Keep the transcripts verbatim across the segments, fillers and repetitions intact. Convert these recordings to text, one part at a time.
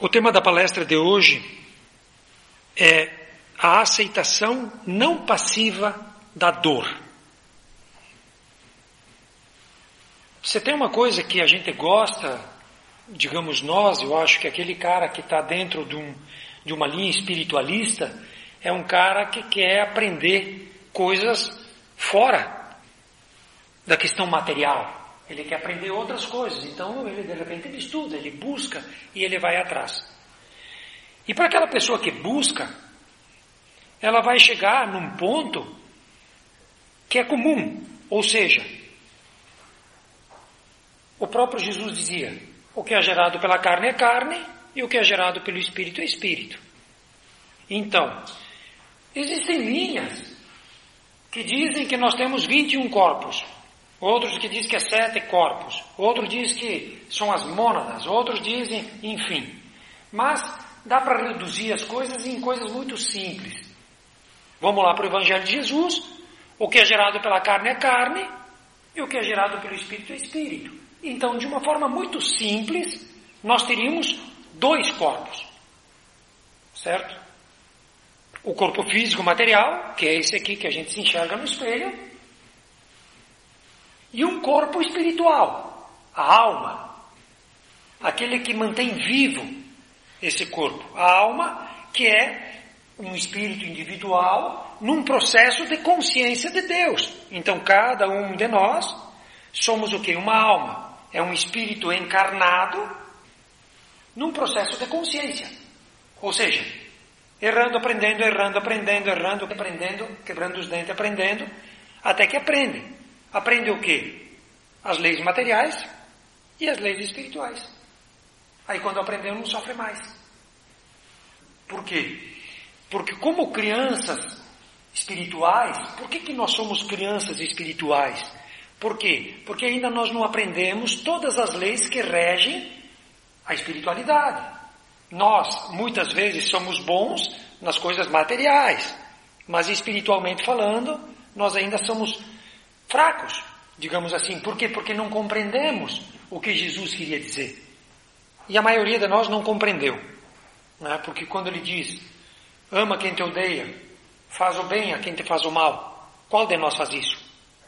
O tema da palestra de hoje é a aceitação não passiva da dor. Você tem uma coisa que a gente gosta, digamos nós, eu acho que aquele cara que está dentro de, um, de uma linha espiritualista é um cara que quer aprender coisas fora da questão material. Ele quer aprender outras coisas, então ele de repente ele estuda, ele busca e ele vai atrás. E para aquela pessoa que busca, ela vai chegar num ponto que é comum, ou seja, o próprio Jesus dizia, o que é gerado pela carne é carne e o que é gerado pelo Espírito é Espírito. Então, existem linhas que dizem que nós temos vinte e um corpos. Outros que dizem que é sete corpos, outros dizem que são as mônadas, outros dizem, enfim. Mas dá para reduzir as coisas em coisas muito simples. Vamos lá para o Evangelho de Jesus, o que é gerado pela carne é carne, e o que é gerado pelo Espírito é Espírito. Então, de uma forma muito simples, nós teríamos dois corpos, certo? O corpo físico material, que é esse aqui que a gente se enxerga no espelho, e um corpo espiritual, a alma, aquele que mantém vivo esse corpo. A alma, que é um espírito individual num processo de consciência de Deus. Então, cada um de nós somos o quê? Uma alma. É um espírito encarnado num processo de consciência. Ou seja, errando, aprendendo, errando, aprendendo, errando, aprendendo, quebrando os dentes, aprendendo, até que aprende. Aprende o quê? As leis materiais e as leis espirituais. Aí quando aprendeu não sofre mais. Por quê? Porque como crianças espirituais, por que, que nós somos crianças espirituais? Por quê? Porque ainda nós não aprendemos todas as leis que regem a espiritualidade. Nós, muitas vezes, somos bons nas coisas materiais, mas espiritualmente falando, nós ainda somos fracos, digamos assim. Por quê? Porque não compreendemos o que Jesus queria dizer. E a maioria de nós não compreendeu. Né? Porque quando ele diz, ama quem te odeia, faz o bem a quem te faz o mal, qual de nós faz isso?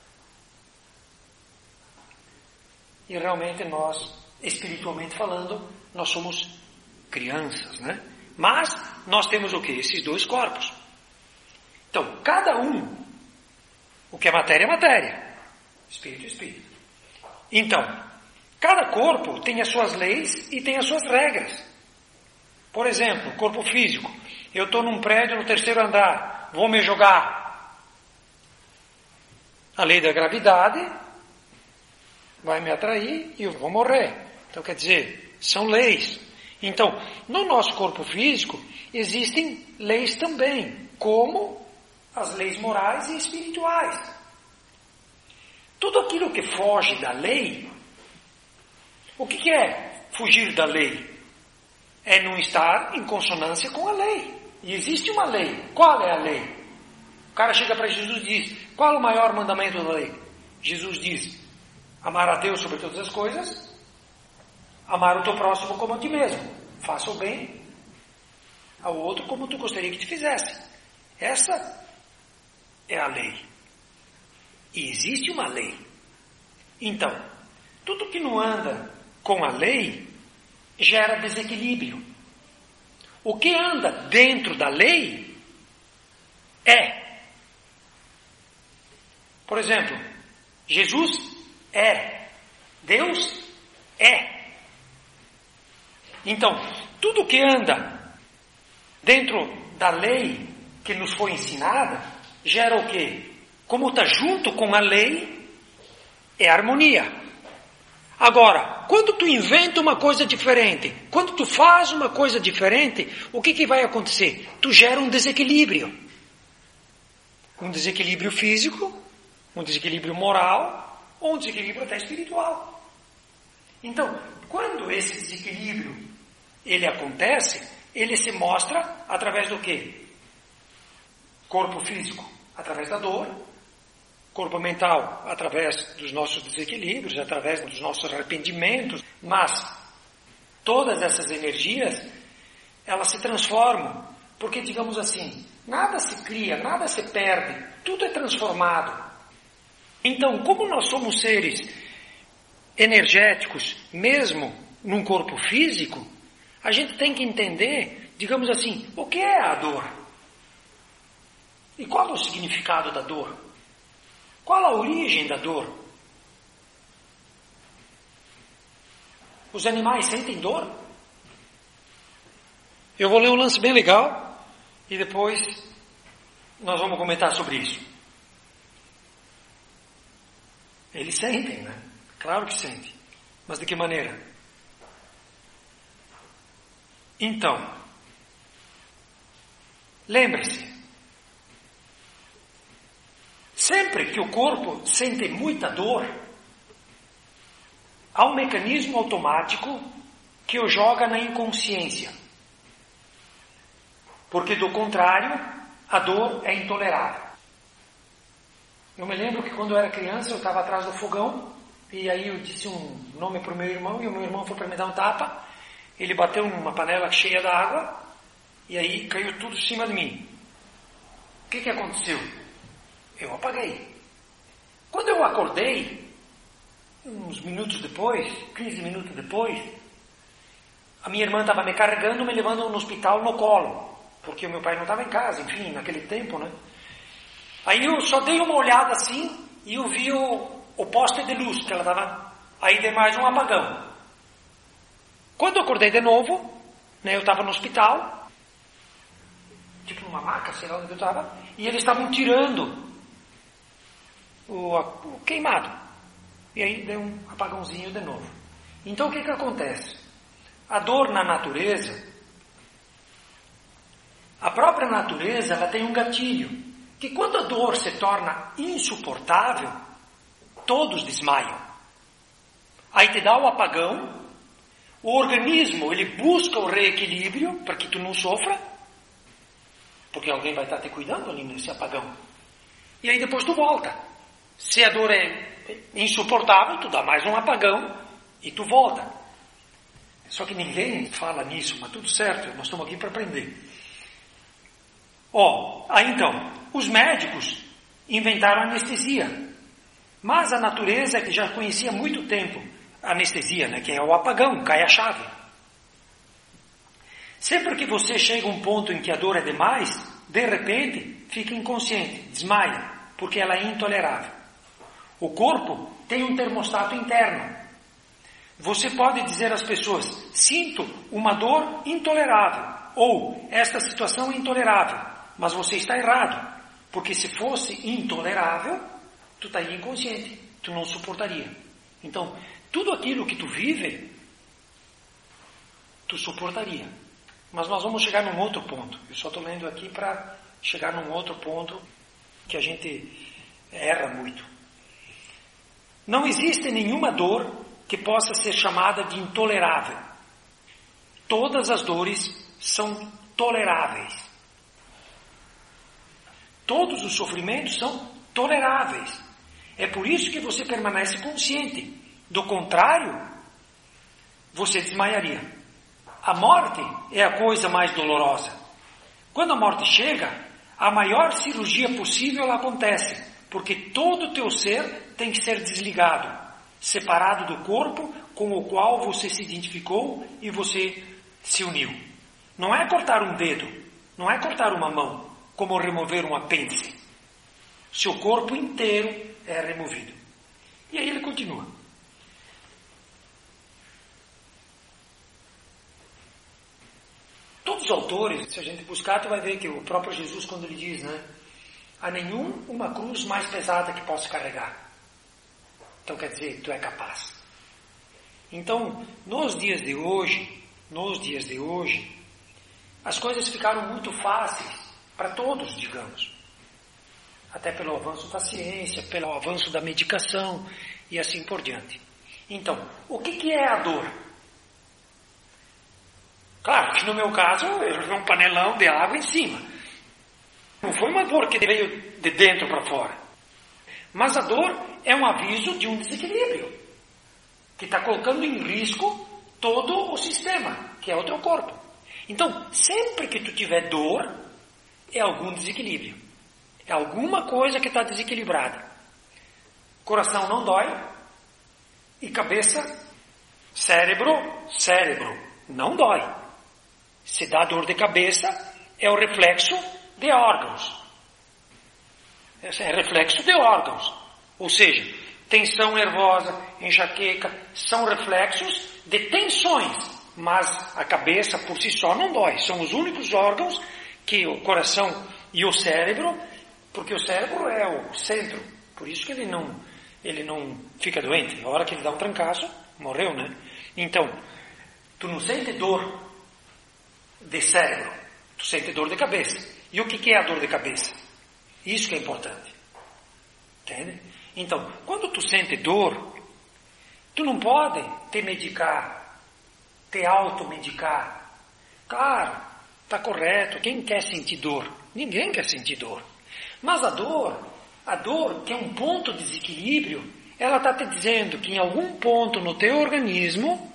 E realmente nós, espiritualmente falando, nós somos crianças, né? Mas nós temos o quê? Esses dois corpos. Então, cada um, o que é matéria é matéria, espírito é espírito. Então, cada corpo tem as suas leis e tem as suas regras. Por exemplo, corpo físico. Eu estou num prédio no terceiro andar, vou me jogar. A lei da gravidade vai me atrair e eu vou morrer. Então, quer dizer, são leis. Então, no nosso corpo físico, existem leis também, como as leis morais e espirituais. Tudo aquilo que foge da lei, o que, que é fugir da lei? É não estar em consonância com a lei. E existe uma lei. Qual é a lei? O cara chega para Jesus e diz, qual é o maior mandamento da lei? Jesus diz, amar a Deus sobre todas as coisas, amar o teu próximo como a ti mesmo. Faça o bem ao outro como tu gostaria que te fizesse. Essa é a lei. E existe uma lei. Então, tudo que não anda com a lei gera desequilíbrio. O que anda dentro da lei é. Por exemplo, Jesus é. Deus é. Então, tudo que anda dentro da lei que nos foi ensinada gera o quê? Como está junto com a lei, é harmonia. Agora, quando tu inventa uma coisa diferente, quando tu faz uma coisa diferente, o que, que vai acontecer? Tu gera um desequilíbrio. Um desequilíbrio físico, um desequilíbrio moral, ou um desequilíbrio até espiritual. Então, quando esse desequilíbrio ele acontece, ele se mostra através do quê? Corpo físico, através da dor. Corpo mental, através dos nossos desequilíbrios, através dos nossos arrependimentos. Mas todas essas energias elas se transformam, porque, digamos assim, nada se cria, nada se perde, tudo é transformado. Então, como nós somos seres energéticos, mesmo num corpo físico, a gente tem que entender, digamos assim, o que é a dor? E qual é o significado da dor? Qual a origem da dor? Os animais sentem dor? Eu vou ler um lance bem legal e depois nós vamos comentar sobre isso. Eles sentem, né? Claro que sentem. Mas de que maneira? Então, lembre-se, sempre que o corpo sente muita dor, há um mecanismo automático que o joga na inconsciência. Porque, do contrário, a dor é intolerável. Eu me lembro que quando eu era criança, eu estava atrás do fogão, e aí eu disse um nome para o meu irmão, e o meu irmão foi para me dar um tapa, ele bateu numa panela cheia d'água, e aí caiu tudo em cima de mim. O que que aconteceu? Eu apaguei. Quando eu acordei, uns minutos depois, quinze minutos depois, a minha irmã estava me carregando, me levando no hospital no colo, porque o meu pai não estava em casa, enfim, naquele tempo, né? Aí eu só dei uma olhada assim e eu vi o, o poste de luz que ela estava. Aí dei mais um apagão. Quando eu acordei de novo, né, eu estava no hospital, tipo numa maca, sei lá onde eu estava, e eles estavam tirando o, o queimado. E aí deu um apagãozinho de novo. Então o que que acontece? A dor na natureza, a própria natureza, ela tem um gatilho, que quando a dor se torna insuportável, todos desmaiam. Aí te dá o apagão, o organismo, ele busca o reequilíbrio para que tu não sofra, porque alguém vai estar te cuidando ali nesse apagão. E aí depois tu volta. Se a dor é insuportável, tu dá mais um apagão e tu volta. Só que ninguém fala nisso, mas tudo certo, nós estamos aqui para aprender. Ó, oh, aí então, os médicos inventaram anestesia, mas a natureza que já conhecia há muito tempo a anestesia, né, que é o apagão, cai a chave. Sempre que você chega a um ponto em que a dor é demais, de repente fica inconsciente, desmaia, porque ela é intolerável. O corpo tem um termostato interno. Você pode dizer às pessoas, sinto uma dor intolerável, ou esta situação é intolerável. Mas você está errado, porque se fosse intolerável, tu estaria inconsciente, tu não suportaria. Então, tudo aquilo que tu vive, tu suportaria. Mas nós vamos chegar num outro ponto. Eu só estou lendo aqui para chegar num outro ponto que a gente erra muito. Não existe nenhuma dor que possa ser chamada de intolerável. Todas as dores são toleráveis. Todos os sofrimentos são toleráveis. É por isso que você permanece consciente. Do contrário, você desmaiaria. A morte é a coisa mais dolorosa. Quando a morte chega, a maior cirurgia possível acontece, porque todo o teu ser tem que ser desligado, separado do corpo com o qual você se identificou e você se uniu. Não é cortar um dedo, não é cortar uma mão, como remover um apêndice. Seu corpo inteiro é removido. E aí ele continua. Todos os autores, se a gente buscar, tu vai ver que o próprio Jesus, quando ele diz, né? Há nenhum uma cruz mais pesada que possa carregar. Então quer dizer, tu é capaz. Então, nos dias de hoje, nos dias de hoje, as coisas ficaram muito fáceis para todos, digamos. Até pelo avanço da ciência, pelo avanço da medicação e assim por diante. Então, o que, que é a dor? Claro que no meu caso, eu joguei um panelão de água em cima. Não foi uma dor que veio de dentro para fora. Mas a dor é um aviso de um desequilíbrio, que está colocando em risco todo o sistema, que é o teu corpo. Então, sempre que tu tiver dor, é algum desequilíbrio. É alguma coisa que está desequilibrada. Coração não dói. E cabeça, cérebro, cérebro, não dói. Se dá dor de cabeça, é o reflexo de órgãos. É reflexo de órgãos. Ou seja, tensão nervosa, enxaqueca, são reflexos de tensões. Mas a cabeça por si só não dói. São os únicos órgãos que o coração e o cérebro, porque o cérebro é o centro. Por isso que ele não, ele não fica doente. A hora que ele dá um trancaço, morreu, né? Então, tu não sente dor de cérebro. Tu sente dor de cabeça. E o que que é a dor de cabeça? Isso que é importante. Entende? Então, quando tu sente dor, tu não pode te medicar, te automedicar. Claro, está correto. Quem quer sentir dor? Ninguém quer sentir dor. Mas a dor, a dor que é um ponto de desequilíbrio, ela está te dizendo que em algum ponto no teu organismo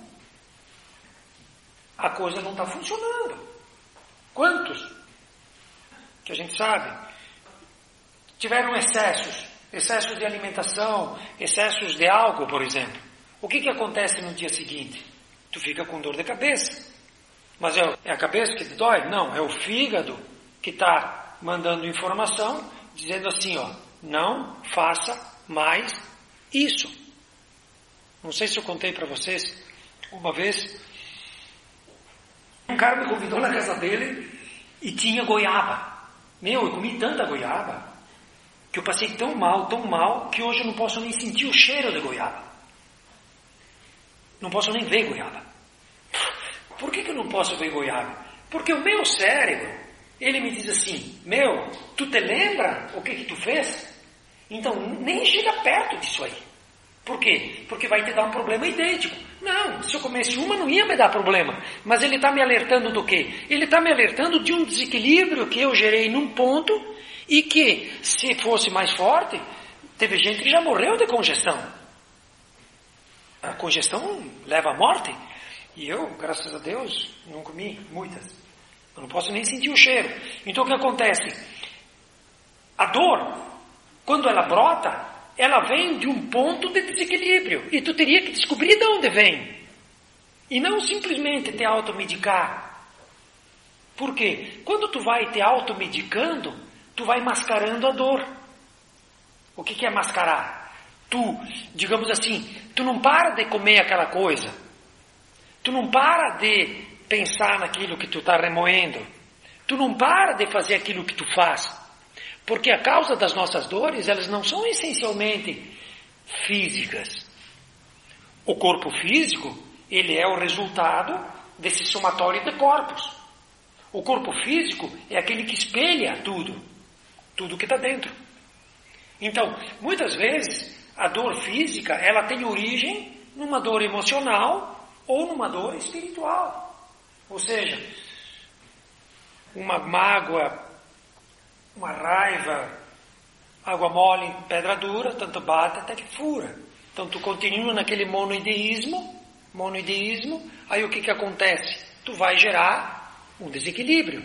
a coisa não está funcionando. Quantos que a gente sabe tiveram excessos, excessos de alimentação, excessos de álcool, por exemplo? O que que acontece no dia seguinte? Tu fica com dor de cabeça. Mas é, é a cabeça que te dói? Não, é o fígado que está mandando informação, dizendo assim, ó, não faça mais isso. Não sei se eu contei para vocês, uma vez, um cara me convidou na casa dele e tinha goiaba. Meu, eu comi tanta goiaba que eu passei tão mal, tão mal, que hoje eu não posso nem sentir o cheiro de goiaba. Não posso nem ver goiaba. Por que que eu não posso ver goiaba? Porque o meu cérebro, ele me diz assim, meu, tu te lembra o que que tu fez? Então, nem chega perto disso aí. Por quê? Porque vai te dar um problema idêntico. Não, se eu comesse uma não ia me dar problema. Mas ele está me alertando do quê? Ele está me alertando de um desequilíbrio que eu gerei num ponto e que, se fosse mais forte, teve gente que já morreu de congestão. A congestão leva à morte. E eu, graças a Deus, não comi muitas. Eu não posso nem sentir o cheiro. Então o que acontece? A dor, quando ela brota, ela vem de um ponto de desequilíbrio. E tu teria que descobrir de onde vem. E não simplesmente te automedicar. Por quê? Quando tu vai te automedicando, tu vai mascarando a dor. O que que é mascarar? Tu, digamos assim, tu não para de comer aquela coisa. Tu não para de pensar naquilo que tu está remoendo. Tu não para de fazer aquilo que tu faz. Porque a causa das nossas dores, elas não são essencialmente físicas. O corpo físico, ele é o resultado desse somatório de corpos. O corpo físico é aquele que espelha tudo. Tudo que está dentro. Então, muitas vezes, a dor física, ela tem origem numa dor emocional ou numa dor espiritual. Ou seja, uma mágoa, uma raiva, água mole, pedra dura, tanto bate até que fura. Então tu continua naquele monoideísmo, monoideísmo, aí o que que acontece? Tu vai gerar um desequilíbrio.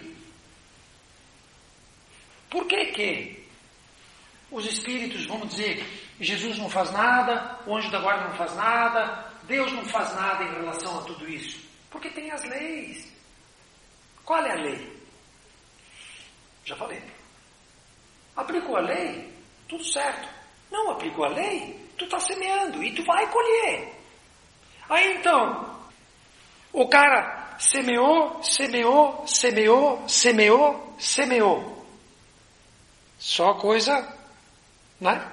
Por que que os espíritos, vamos dizer, Jesus não faz nada, o anjo da guarda não faz nada, Deus não faz nada em relação a tudo isso? Porque tem as leis. Qual é a lei? Já falei. Aplicou a lei, tudo certo. Não aplicou a lei, tu está semeando e tu vai colher. Aí então, o cara semeou, semeou, semeou, semeou, semeou. Só coisa, né?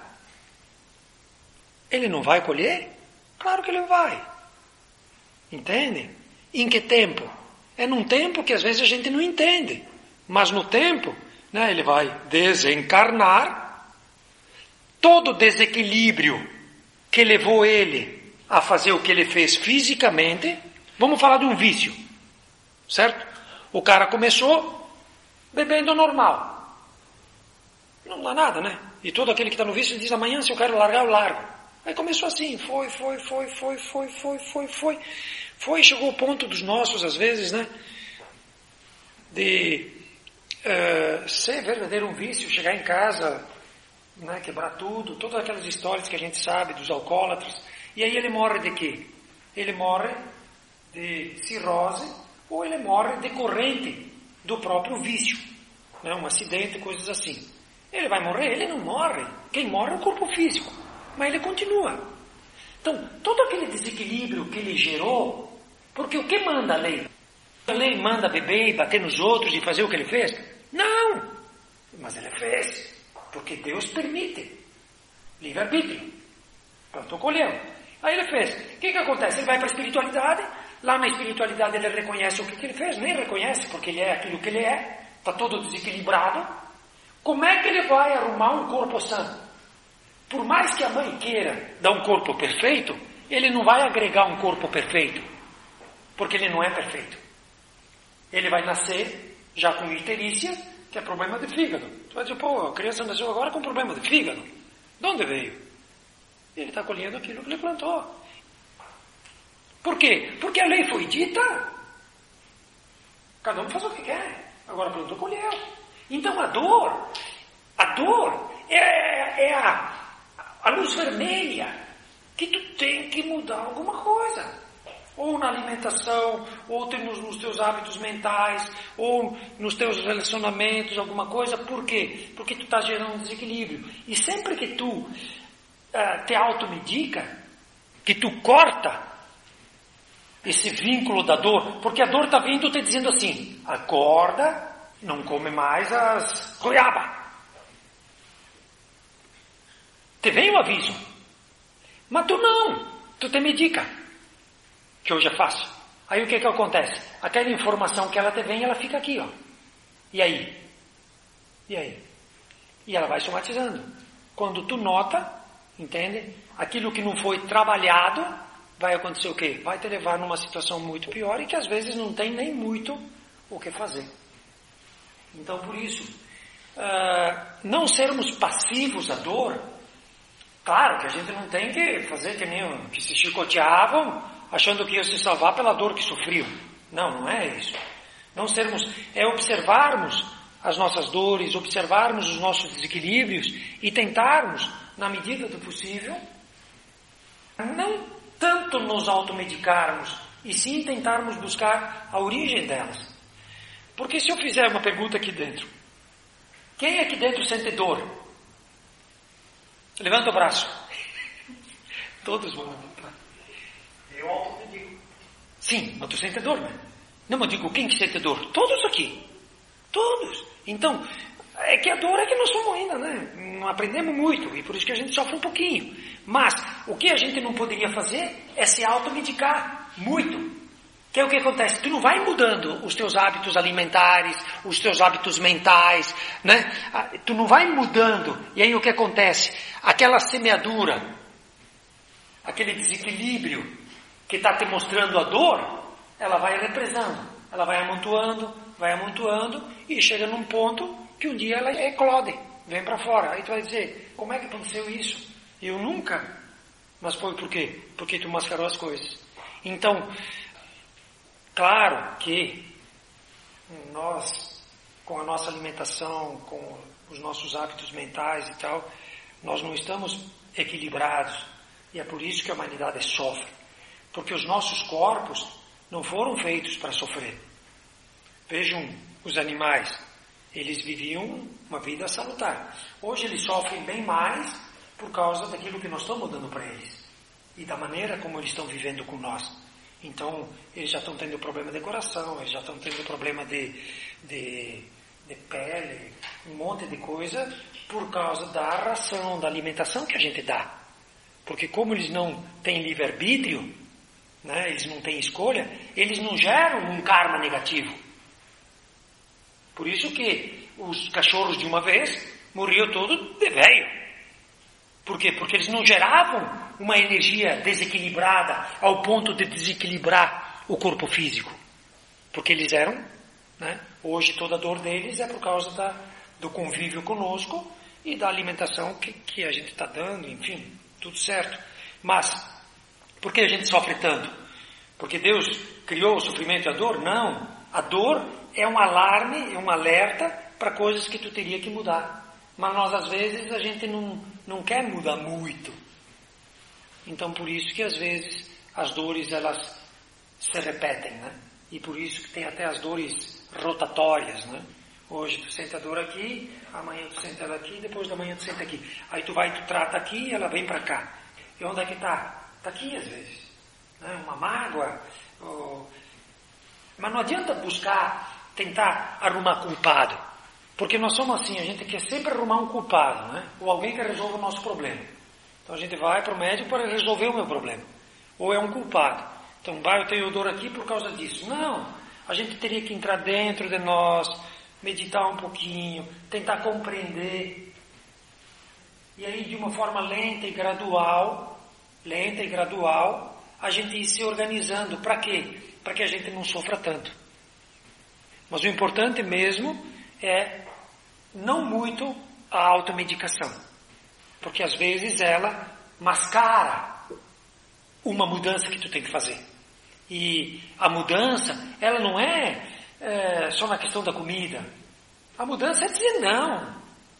Ele não vai colher? Claro que ele vai. Entende? Em que tempo? É num tempo que às vezes a gente não entende. Mas no tempo, né, ele vai desencarnar. Todo desequilíbrio que levou ele a fazer o que ele fez fisicamente. Vamos falar de um vício. Certo? O cara começou bebendo normal. Não dá nada, né? E todo aquele que está no vício diz, amanhã se eu quero largar, eu largo. Aí começou assim, foi, foi, foi, foi, foi, foi, foi, foi. Foi, chegou ao ponto dos nossos, às vezes, né? de uh, ser verdadeiro um vício, chegar em casa, né, quebrar tudo, todas aquelas histórias que a gente sabe dos alcoólatras. E aí ele morre de quê? Ele morre de cirrose ou ele morre decorrente do próprio vício, né, um acidente, coisas assim. Ele vai morrer? Ele não morre. Quem morre é o corpo físico, mas ele continua. Então, todo aquele desequilíbrio que ele gerou, porque o que manda a lei? A lei manda beber e bater nos outros e fazer o que ele fez? Não! Mas ele fez, porque Deus permite. Livre-arbítrio. Pronto, colheu. Aí ele fez. O que que acontece? Ele vai para a espiritualidade, lá na espiritualidade ele reconhece o que, que ele fez, nem reconhece, porque ele é aquilo que ele é, está todo desequilibrado. Como é que ele vai arrumar um corpo sã? Por mais que a mãe queira dar um corpo perfeito, ele não vai agregar um corpo perfeito, porque ele não é perfeito. Ele vai nascer já com icterícia, que é problema de fígado. Tu vai dizer, pô, a criança nasceu agora com problema de fígado. De onde veio? Ele está colhendo aquilo que ele plantou. Por quê? Porque a lei foi dita. Cada um faz o que quer. Agora plantou, colheu. Então a dor, a dor é, é a, a luz vermelha que tu tem que mudar alguma coisa. Ou na alimentação, ou nos, nos teus hábitos mentais, ou nos teus relacionamentos, alguma coisa. Por quê? Porque tu está gerando um desequilíbrio. E sempre que tu uh, te automedica, que tu corta esse vínculo da dor, porque a dor está vindo te dizendo assim, acorda, não come mais as goiaba. Te vem o aviso. Mas tu não. Tu te medica. Que hoje é fácil. Aí o que que acontece? Aquela informação que ela te vem, ela fica aqui, ó. E aí? E aí? E ela vai somatizando. Quando tu nota, entende? Aquilo que não foi trabalhado, vai acontecer o quê? Vai te levar numa situação muito pior e que às vezes não tem nem muito o que fazer. Então, por isso, uh, não sermos passivos à dor. Claro que a gente não tem que fazer que nem que se chicoteavam, achando que ia se salvar pela dor que sofriam. Não, não é isso. Não sermos, é observarmos as nossas dores, observarmos os nossos desequilíbrios e tentarmos, na medida do possível, não tanto nos automedicarmos, e sim tentarmos buscar a origem delas. Porque se eu fizer uma pergunta aqui dentro, quem aqui dentro sente dor? Levanta o braço. Todos vão levantar. Eu automedico. Sim, mas tu sente dor, né? Não, mas digo, quem que sente dor? Todos aqui. Todos. Então, é que a dor é que nós somos ainda, né? Não aprendemos muito, e por isso que a gente sofre um pouquinho. Mas, o que a gente não poderia fazer é se automedicar muito. Que é o que acontece? Tu não vai mudando os teus hábitos alimentares, os teus hábitos mentais, né? Tu não vai mudando. E aí o que acontece? Aquela semeadura, aquele desequilíbrio que está te mostrando a dor, ela vai represando, ela vai amontoando, vai amontoando e chega num ponto que um dia ela eclode, vem para fora. Aí tu vai dizer, como é que aconteceu isso? Eu nunca. Mas foi por quê? Porque tu mascarou as coisas. Então, claro que nós, com a nossa alimentação, com os nossos hábitos mentais e tal, nós não estamos equilibrados. E é por isso que a humanidade sofre. Porque os nossos corpos não foram feitos para sofrer. Vejam os animais. Eles viviam uma vida salutar. Hoje eles sofrem bem mais por causa daquilo que nós estamos dando para eles. E da maneira como eles estão vivendo com nós. Então, eles já estão tendo problema de coração, eles já estão tendo problema de, de, de pele, um monte de coisa, por causa da ração, da alimentação que a gente dá. Porque como eles não têm livre-arbítrio, né, eles não têm escolha, eles não geram um karma negativo. Por isso que os cachorros de uma vez morriam todos de velho. Por quê? Porque eles não geravam uma energia desequilibrada ao ponto de desequilibrar o corpo físico. Porque eles eram, né? Hoje toda a dor deles é por causa da, do convívio conosco e da alimentação que, que a gente está dando, enfim, tudo certo. Mas, por que a gente sofre tanto? Porque Deus criou o sofrimento e a dor? Não. A dor é um alarme, é um alerta para coisas que tu teria que mudar. Mas nós, às vezes, a gente não, não quer mudar muito. Então, por isso que, às vezes, as dores, elas se repetem, né? E por isso que tem até as dores rotatórias, né? Hoje tu sente a dor aqui, amanhã tu sente ela aqui, depois da manhã tu sente aqui. Aí tu vai, tu trata aqui e ela vem para cá. E onde é que está? Está aqui, às vezes. Né? Uma mágoa. Ou... Mas não adianta buscar, tentar arrumar culpado. Porque nós somos assim, a gente quer sempre arrumar um culpado, né? Ou alguém que resolva o nosso problema. Então a gente vai para o médico para resolver o meu problema. Ou é um culpado. Então, vai, eu tenho dor aqui por causa disso. Não, a gente teria que entrar dentro de nós, meditar um pouquinho, tentar compreender. E aí, de uma forma lenta e gradual, lenta e gradual, a gente ir se organizando. Para quê? Para que a gente não sofra tanto. Mas o importante mesmo é não muito a automedicação. Porque às vezes ela mascara uma mudança que tu tem que fazer. E a mudança, ela não é, é só na questão da comida. A mudança é dizer não.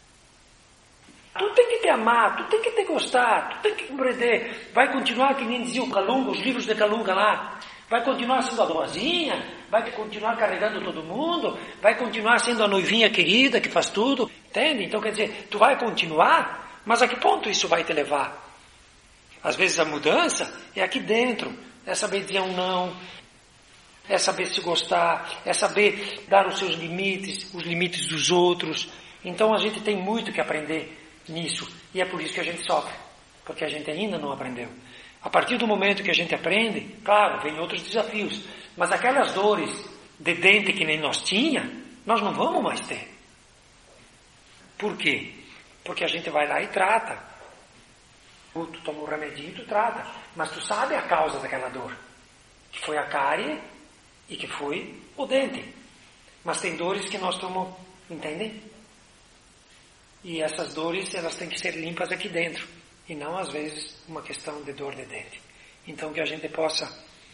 Tu tem que te amar, tu tem que te gostar, tu tem que compreender. Vai continuar, que nem dizia o Calunga, os livros de Calunga lá. Vai continuar sendo a boazinha, vai continuar carregando todo mundo, vai continuar sendo a noivinha querida que faz tudo. Entende? Então quer dizer, tu vai continuar, mas a que ponto isso vai te levar? Às vezes a mudança é aqui dentro, é saber dizer um não, é saber se gostar, é saber dar os seus limites, os limites dos outros. Então a gente tem muito que aprender nisso, e é por isso que a gente sofre, porque a gente ainda não aprendeu. A partir do momento que a gente aprende, claro, vem outros desafios, mas aquelas dores de dente que nem nós tinha, nós não vamos mais ter. Por quê? Porque a gente vai lá e trata. Tu toma um remedinho e tu trata. Mas tu sabe a causa daquela dor. Que foi a cárie e que foi o dente. Mas tem dores que nós tomamos, entendem? E essas dores, elas têm que ser limpas aqui dentro. E não, às vezes, uma questão de dor de dente. Então, que a gente possa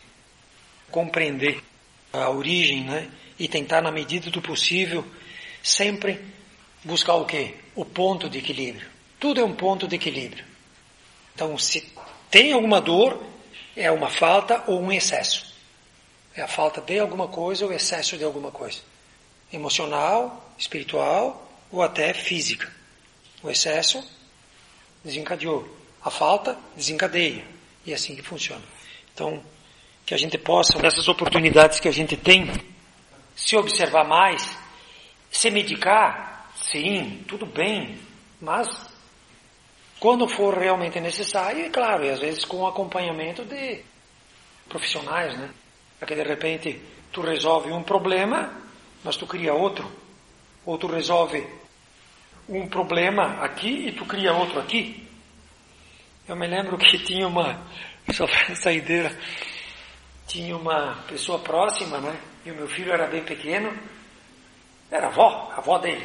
compreender a origem, né? E tentar, na medida do possível, sempre buscar o quê? O ponto de equilíbrio. Tudo é um ponto de equilíbrio. Então, se tem alguma dor, é uma falta ou um excesso. É a falta de alguma coisa ou excesso de alguma coisa. Emocional, espiritual ou até física. O excesso desencadeou. A falta desencadeia. E é assim que funciona. Então, que a gente possa, nessas oportunidades que a gente tem, se observar mais, se medicar, sim, tudo bem, mas quando for realmente necessário, é claro, e às vezes com acompanhamento de profissionais, né? Porque de repente tu resolve um problema, mas tu cria outro. Ou tu resolve um problema aqui e tu cria outro aqui. Eu me lembro que tinha uma, só para saideira, tinha uma pessoa próxima, né? E o meu filho era bem pequeno, era a avó, a avó dele.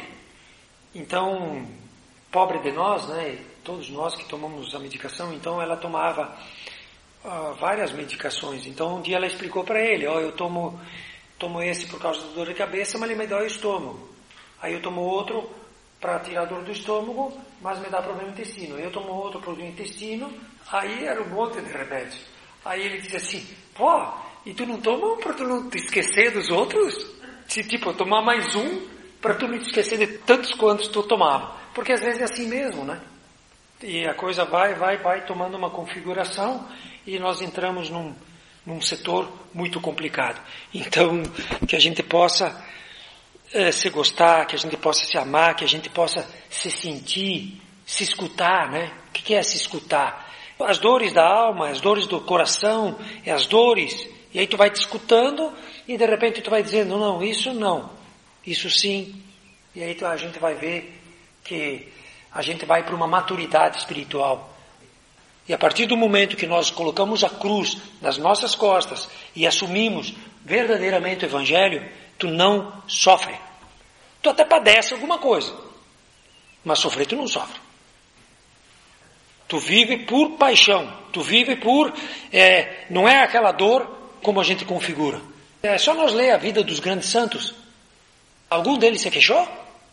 Então, pobre de nós, né? Todos nós que tomamos a medicação, então ela tomava uh, várias medicações. Então um dia ela explicou para ele, ó, oh, eu tomo, tomo esse por causa da dor de cabeça, mas ele me dá o estômago. Aí eu tomo outro para tirar a dor do estômago, mas me dá problema no intestino. Aí eu tomo outro para o intestino, aí era um monte de remédio. Aí ele dizia assim, pô, e tu não toma para tu não te esquecer dos outros? Se tipo, eu tomar mais um para tu não te esquecer de tantos quantos tu tomava. Porque às vezes é assim mesmo, né? E a coisa vai, vai, vai tomando uma configuração e nós entramos num, num setor muito complicado. Então, que a gente possa é, se gostar, que a gente possa se amar, que a gente possa se sentir, se escutar, né? O que é se escutar? As dores da alma, as dores do coração, é as dores. E aí tu vai te escutando e de repente tu vai dizendo, não, isso não, isso sim. E aí tu, a gente vai ver que a gente vai para uma maturidade espiritual. E a partir do momento que nós colocamos a cruz nas nossas costas e assumimos verdadeiramente o Evangelho, tu não sofre. Tu até padece alguma coisa, mas sofrer tu não sofre. Tu vive por paixão, tu vive por... É, não é aquela dor como a gente configura. É só nós ler a vida dos grandes santos. Algum deles se queixou?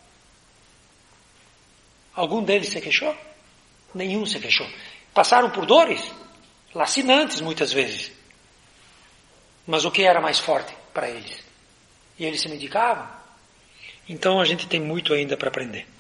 Algum deles se queixou? Nenhum se queixou. Passaram por dores lacinantes muitas vezes. Mas o que era mais forte para eles? E eles se medicavam. Então a gente tem muito ainda para aprender.